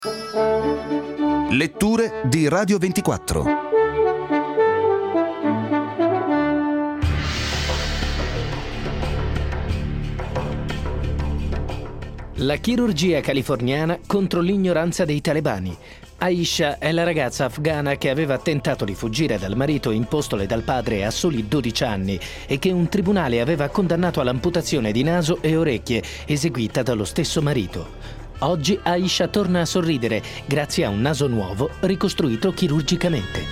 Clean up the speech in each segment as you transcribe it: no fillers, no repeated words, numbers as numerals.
Letture di Radio 24. La chirurgia californiana contro l'ignoranza dei talebani. Aisha è la ragazza afghana che aveva tentato di fuggire dal marito impostole dal padre a soli 12 anni e che un tribunale aveva condannato all'amputazione di naso e orecchie eseguita dallo stesso marito. Oggi Aisha torna a sorridere grazie a un naso nuovo ricostruito chirurgicamente.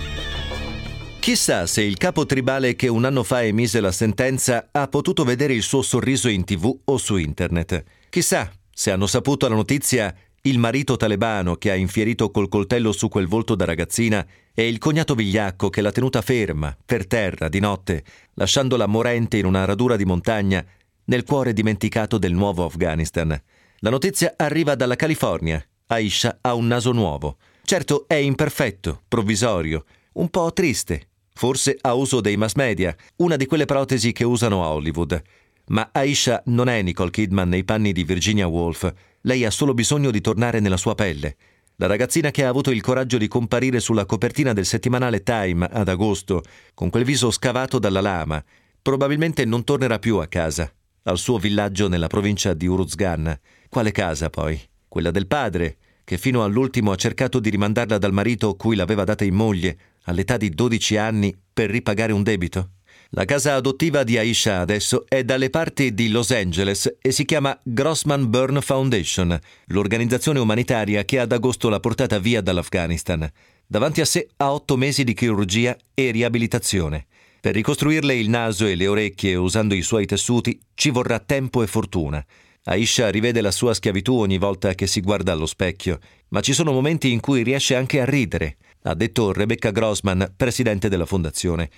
Chissà se il capo tribale che un anno fa emise la sentenza ha potuto vedere il suo sorriso in TV o su internet. Chissà se hanno saputo la notizia il marito talebano che ha infierito col coltello su quel volto da ragazzina e il cognato vigliacco che l'ha tenuta ferma, per terra, di notte, lasciandola morente in una radura di montagna nel cuore dimenticato del nuovo Afghanistan. La notizia arriva dalla California. Aisha ha un naso nuovo. Certo, è imperfetto, provvisorio, un po' triste, forse a uso dei mass media, una di quelle protesi che usano a Hollywood. Ma Aisha non è Nicole Kidman nei panni di Virginia Woolf. Lei ha solo bisogno di tornare nella sua pelle. La ragazzina che ha avuto il coraggio di comparire sulla copertina del settimanale Time ad agosto, con quel viso scavato dalla lama, probabilmente non tornerà più a casa, al suo villaggio nella provincia di Uruzgan. Quale casa, poi? Quella del padre, che fino all'ultimo ha cercato di rimandarla dal marito cui l'aveva data in moglie, all'età di 12 anni, per ripagare un debito? La casa adottiva di Aisha adesso è dalle parti di Los Angeles e si chiama Grossman Burn Foundation, l'organizzazione umanitaria che ad agosto l'ha portata via dall'Afghanistan. Davanti a sé ha 8 mesi di chirurgia e riabilitazione. Per ricostruirle il naso e le orecchie usando i suoi tessuti ci vorrà tempo e fortuna. Aisha rivede la sua schiavitù ogni volta che si guarda allo specchio, ma ci sono momenti in cui riesce anche a ridere, ha detto Rebecca Grossman, presidente della fondazione.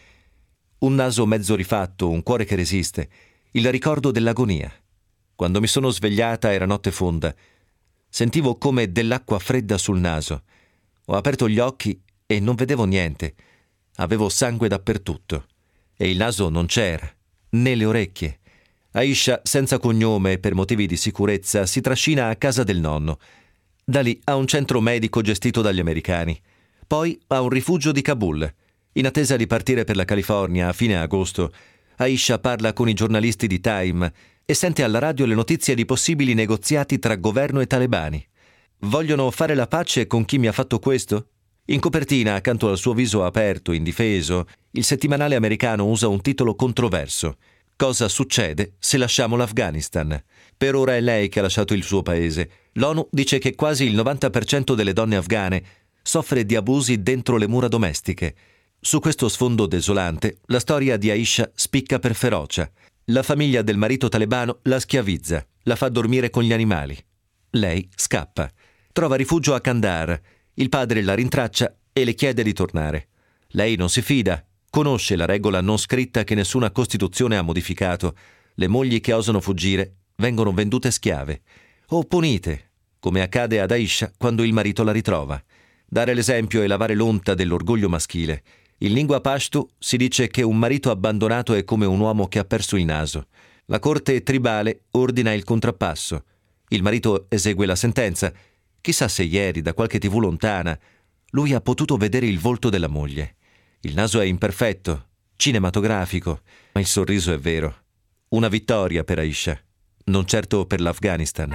Un naso mezzo rifatto, un cuore che resiste, il ricordo dell'agonia. Quando mi sono svegliata era notte fonda. Sentivo come dell'acqua fredda sul naso. Ho aperto gli occhi e non vedevo niente. Avevo sangue dappertutto. E il naso non c'era, né le orecchie. Aisha, senza cognome e per motivi di sicurezza, si trascina a casa del nonno. Da lì a un centro medico gestito dagli americani. Poi a un rifugio di Kabul. In attesa di partire per la California a fine agosto, Aisha parla con i giornalisti di Time e sente alla radio le notizie di possibili negoziati tra governo e talebani. Vogliono fare la pace con chi mi ha fatto questo? In copertina, accanto al suo viso aperto, indifeso, il settimanale americano usa un titolo controverso. Cosa succede se lasciamo l'Afghanistan? Per ora è lei che ha lasciato il suo paese. L'ONU dice che quasi il 90% delle donne afghane soffre di abusi dentro le mura domestiche. Su questo sfondo desolante, la storia di Aisha spicca per ferocia. La famiglia del marito talebano la schiavizza, la fa dormire con gli animali. Lei scappa. Trova rifugio a Kandahar. Il padre la rintraccia e le chiede di tornare. Lei non si fida. Conosce la regola non scritta che nessuna Costituzione ha modificato. Le mogli che osano fuggire vengono vendute schiave o punite, come accade ad Aisha quando il marito la ritrova. Dare l'esempio e lavare l'onta dell'orgoglio maschile. In lingua pashto si dice che un marito abbandonato è come un uomo che ha perso il naso. La corte tribale ordina il contrappasso. Il marito esegue la sentenza. Chissà se ieri, da qualche TV lontana, lui ha potuto vedere il volto della moglie. Il naso è imperfetto, cinematografico, ma il sorriso è vero. Una vittoria per Aisha, non certo per l'Afghanistan.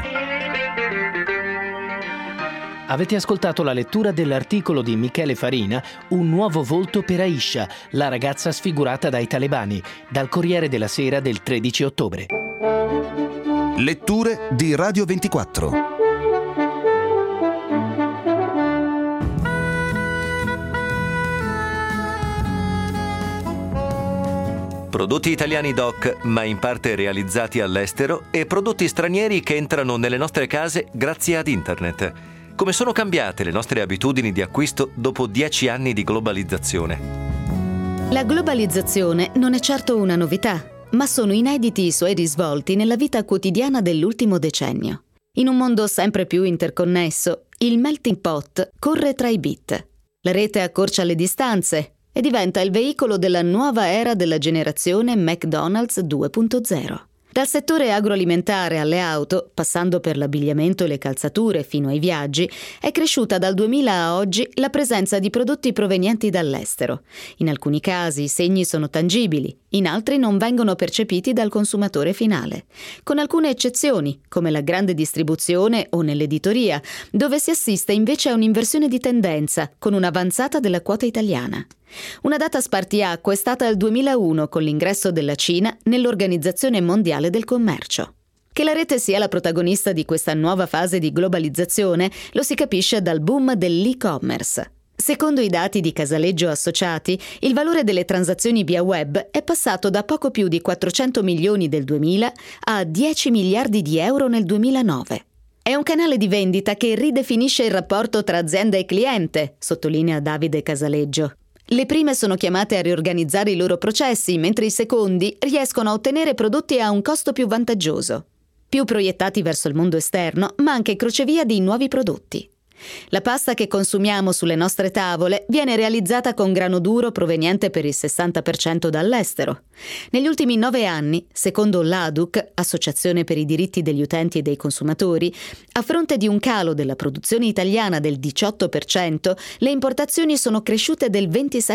Avete ascoltato la lettura dell'articolo di Michele Farina, Un nuovo volto per Aisha, la ragazza sfigurata dai talebani, dal Corriere della Sera del 13 ottobre. Letture di Radio 24. Prodotti italiani DOC, ma in parte realizzati all'estero, e prodotti stranieri che entrano nelle nostre case grazie ad internet. Come sono cambiate le nostre abitudini di acquisto dopo 10 anni di globalizzazione? La globalizzazione non è certo una novità, ma sono inediti i suoi risvolti nella vita quotidiana dell'ultimo decennio. In un mondo sempre più interconnesso, il melting pot corre tra i bit. La rete accorcia le distanze e diventa il veicolo della nuova era della generazione McDonald's 2.0. Dal settore agroalimentare alle auto, passando per l'abbigliamento e le calzature fino ai viaggi, è cresciuta dal 2000 a oggi la presenza di prodotti provenienti dall'estero. In alcuni casi i segni sono tangibili, in altri non vengono percepiti dal consumatore finale, con alcune eccezioni, come la grande distribuzione o nell'editoria, dove si assiste invece a un'inversione di tendenza, con un'avanzata della quota italiana. Una data spartiacque è stata il 2001 con l'ingresso della Cina nell'Organizzazione Mondiale del Commercio. Che la rete sia la protagonista di questa nuova fase di globalizzazione lo si capisce dal boom dell'e-commerce. Secondo i dati di Casaleggio Associati, il valore delle transazioni via web è passato da poco più di 400 milioni del 2000 a 10 miliardi di euro nel 2009. È un canale di vendita che ridefinisce il rapporto tra azienda e cliente, sottolinea Davide Casaleggio. Le prime sono chiamate a riorganizzare i loro processi, mentre i secondi riescono a ottenere prodotti a un costo più vantaggioso, più proiettati verso il mondo esterno, ma anche crocevia di nuovi prodotti. La pasta che consumiamo sulle nostre tavole viene realizzata con grano duro proveniente per il 60% dall'estero. Negli ultimi 9 anni, secondo l'ADUC, Associazione per i diritti degli utenti e dei consumatori, a fronte di un calo della produzione italiana del 18%, le importazioni sono cresciute del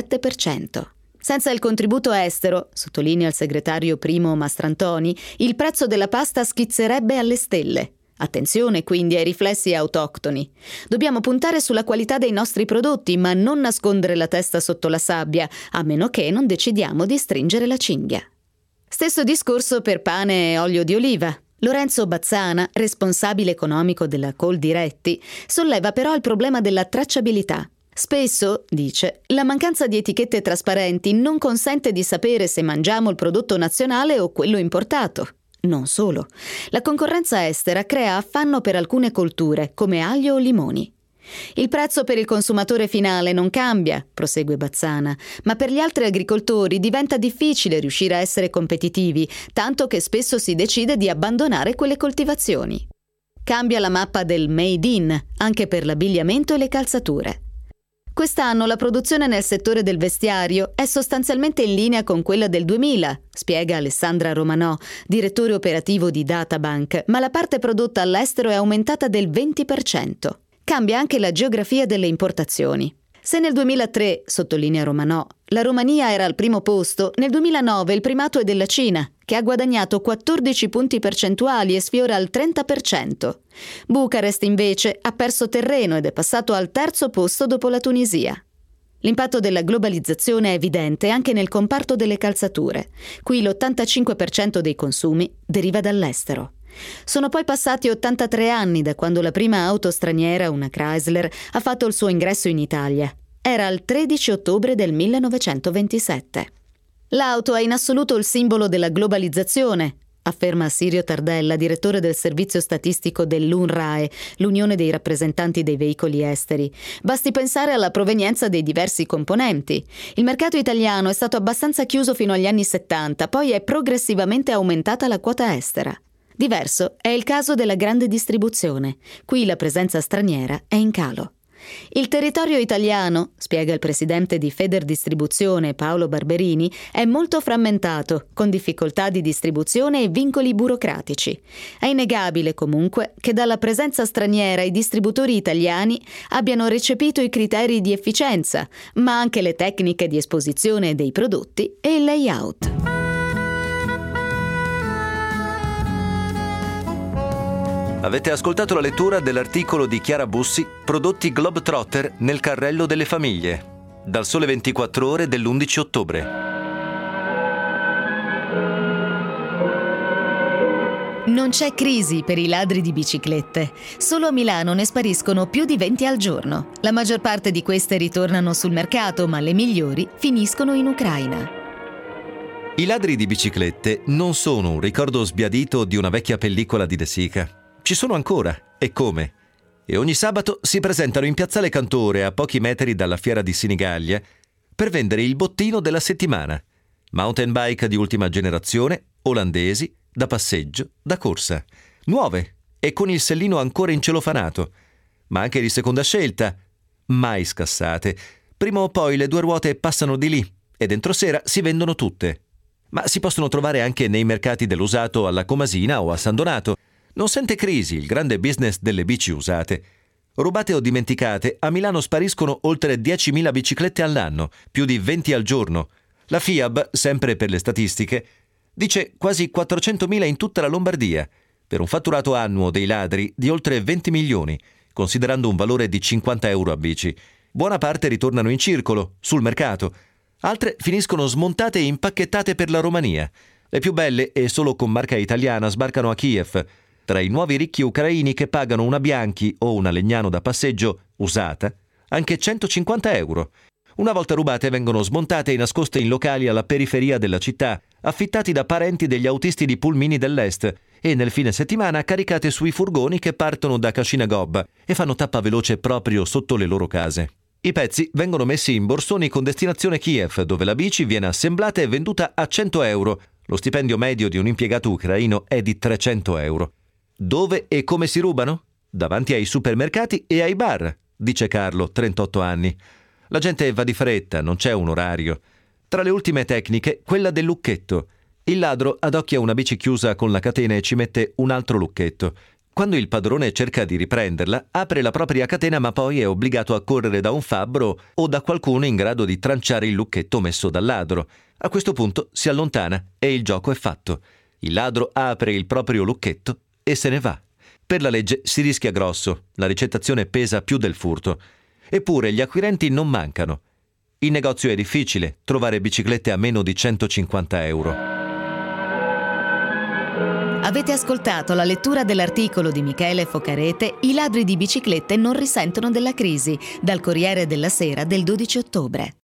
27%. Senza il contributo estero, sottolinea il segretario Primo Mastrantoni, il prezzo della pasta schizzerebbe alle stelle. Attenzione quindi ai riflessi autoctoni. Dobbiamo puntare sulla qualità dei nostri prodotti, ma non nascondere la testa sotto la sabbia, a meno che non decidiamo di stringere la cinghia. Stesso discorso per pane e olio di oliva. Lorenzo Bazzana, responsabile economico della Coldiretti, solleva però il problema della tracciabilità. Spesso, dice, la mancanza di etichette trasparenti non consente di sapere se mangiamo il prodotto nazionale o quello importato. Non solo. La concorrenza estera crea affanno per alcune colture, come aglio o limoni. Il prezzo per il consumatore finale non cambia, prosegue Bazzana, ma per gli altri agricoltori diventa difficile riuscire a essere competitivi, tanto che spesso si decide di abbandonare quelle coltivazioni. Cambia la mappa del made in, anche per l'abbigliamento e le calzature. Quest'anno la produzione nel settore del vestiario è sostanzialmente in linea con quella del 2000, spiega Alessandra Romanò, direttore operativo di Databank, ma la parte prodotta all'estero è aumentata del 20%. Cambia anche la geografia delle importazioni. Se nel 2003, sottolinea Romanò, la Romania era al primo posto, nel 2009 il primato è della Cina, che ha guadagnato 14 punti percentuali e sfiora il 30%. Bucarest invece ha perso terreno ed è passato al terzo posto dopo la Tunisia. L'impatto della globalizzazione è evidente anche nel comparto delle calzature. Qui l'85% dei consumi deriva dall'estero. Sono poi passati 83 anni da quando la prima auto straniera, una Chrysler, ha fatto il suo ingresso in Italia. Era il 13 ottobre del 1927. L'auto è in assoluto il simbolo della globalizzazione, afferma Sirio Tardella, direttore del servizio statistico dell'UNRAE, l'Unione dei rappresentanti dei veicoli esteri. Basti pensare alla provenienza dei diversi componenti. Il mercato italiano è stato abbastanza chiuso fino agli anni 70, poi è progressivamente aumentata la quota estera. Diverso è il caso della grande distribuzione. Qui la presenza straniera è in calo. Il territorio italiano, spiega il presidente di Federdistribuzione Paolo Barberini, è molto frammentato, con difficoltà di distribuzione e vincoli burocratici. È innegabile comunque che dalla presenza straniera i distributori italiani abbiano recepito i criteri di efficienza, ma anche le tecniche di esposizione dei prodotti e il layout. Avete ascoltato la lettura dell'articolo di Chiara Bussi, Prodotti Globetrotter nel carrello delle famiglie, dal Sole 24 Ore dell'11 ottobre. Non c'è crisi per i ladri di biciclette. Solo a Milano ne spariscono più di 20 al giorno. La maggior parte di queste ritornano sul mercato, ma le migliori finiscono in Ucraina. I ladri di biciclette non sono un ricordo sbiadito di una vecchia pellicola di De Sica. Ci sono ancora, e come? E ogni sabato si presentano in Piazzale Cantore, a pochi metri dalla fiera di Sinigallia, per vendere il bottino della settimana. Mountain bike di ultima generazione, olandesi, da passeggio, da corsa. Nuove e con il sellino ancora incelofanato. Ma anche di seconda scelta, mai scassate. Prima o poi le due ruote passano di lì e dentro sera si vendono tutte. ma si possono trovare anche nei mercati dell'usato alla Comasina o a San Donato. Non sente crisi il grande business delle bici usate. Rubate o dimenticate, a Milano spariscono oltre 10.000 biciclette all'anno, più di 20 al giorno. La FIAB, sempre per le statistiche, dice quasi 400.000 in tutta la Lombardia, per un fatturato annuo dei ladri di oltre 20 milioni, considerando un valore di 50 euro a bici. Buona parte ritornano in circolo, sul mercato. Altre finiscono smontate e impacchettate per la Romania. Le più belle, e solo con marca italiana, sbarcano a Kiev, tra i nuovi ricchi ucraini che pagano una Bianchi o una Legnano da passeggio, usata, anche 150 euro. Una volta rubate vengono smontate e nascoste in locali alla periferia della città, affittati da parenti degli autisti di pulmini dell'Est, e nel fine settimana caricate sui furgoni che partono da Kashinagobba e fanno tappa veloce proprio sotto le loro case. I pezzi vengono messi in borsoni con destinazione Kiev, dove la bici viene assemblata e venduta a 100 euro. Lo stipendio medio di un impiegato ucraino è di 300 euro. Dove e come si rubano? Davanti ai supermercati e ai bar, dice Carlo, 38 anni. La gente va di fretta, non c'è un orario. Tra le ultime tecniche, quella del lucchetto. Il ladro adocchia una bici chiusa con la catena e ci mette un altro lucchetto. Quando il padrone cerca di riprenderla, apre la propria catena ma poi è obbligato a correre da un fabbro o da qualcuno in grado di tranciare il lucchetto messo dal ladro. A questo punto si allontana e il gioco è fatto. Il ladro apre il proprio lucchetto e se ne va. Per la legge si rischia grosso, la ricettazione pesa più del furto. Eppure gli acquirenti non mancano. In negozio è difficile trovare biciclette a meno di 150 euro. Avete ascoltato la lettura dell'articolo di Michele Focarete "I ladri di biciclette non risentono della crisi", dal Corriere della Sera del 12 ottobre.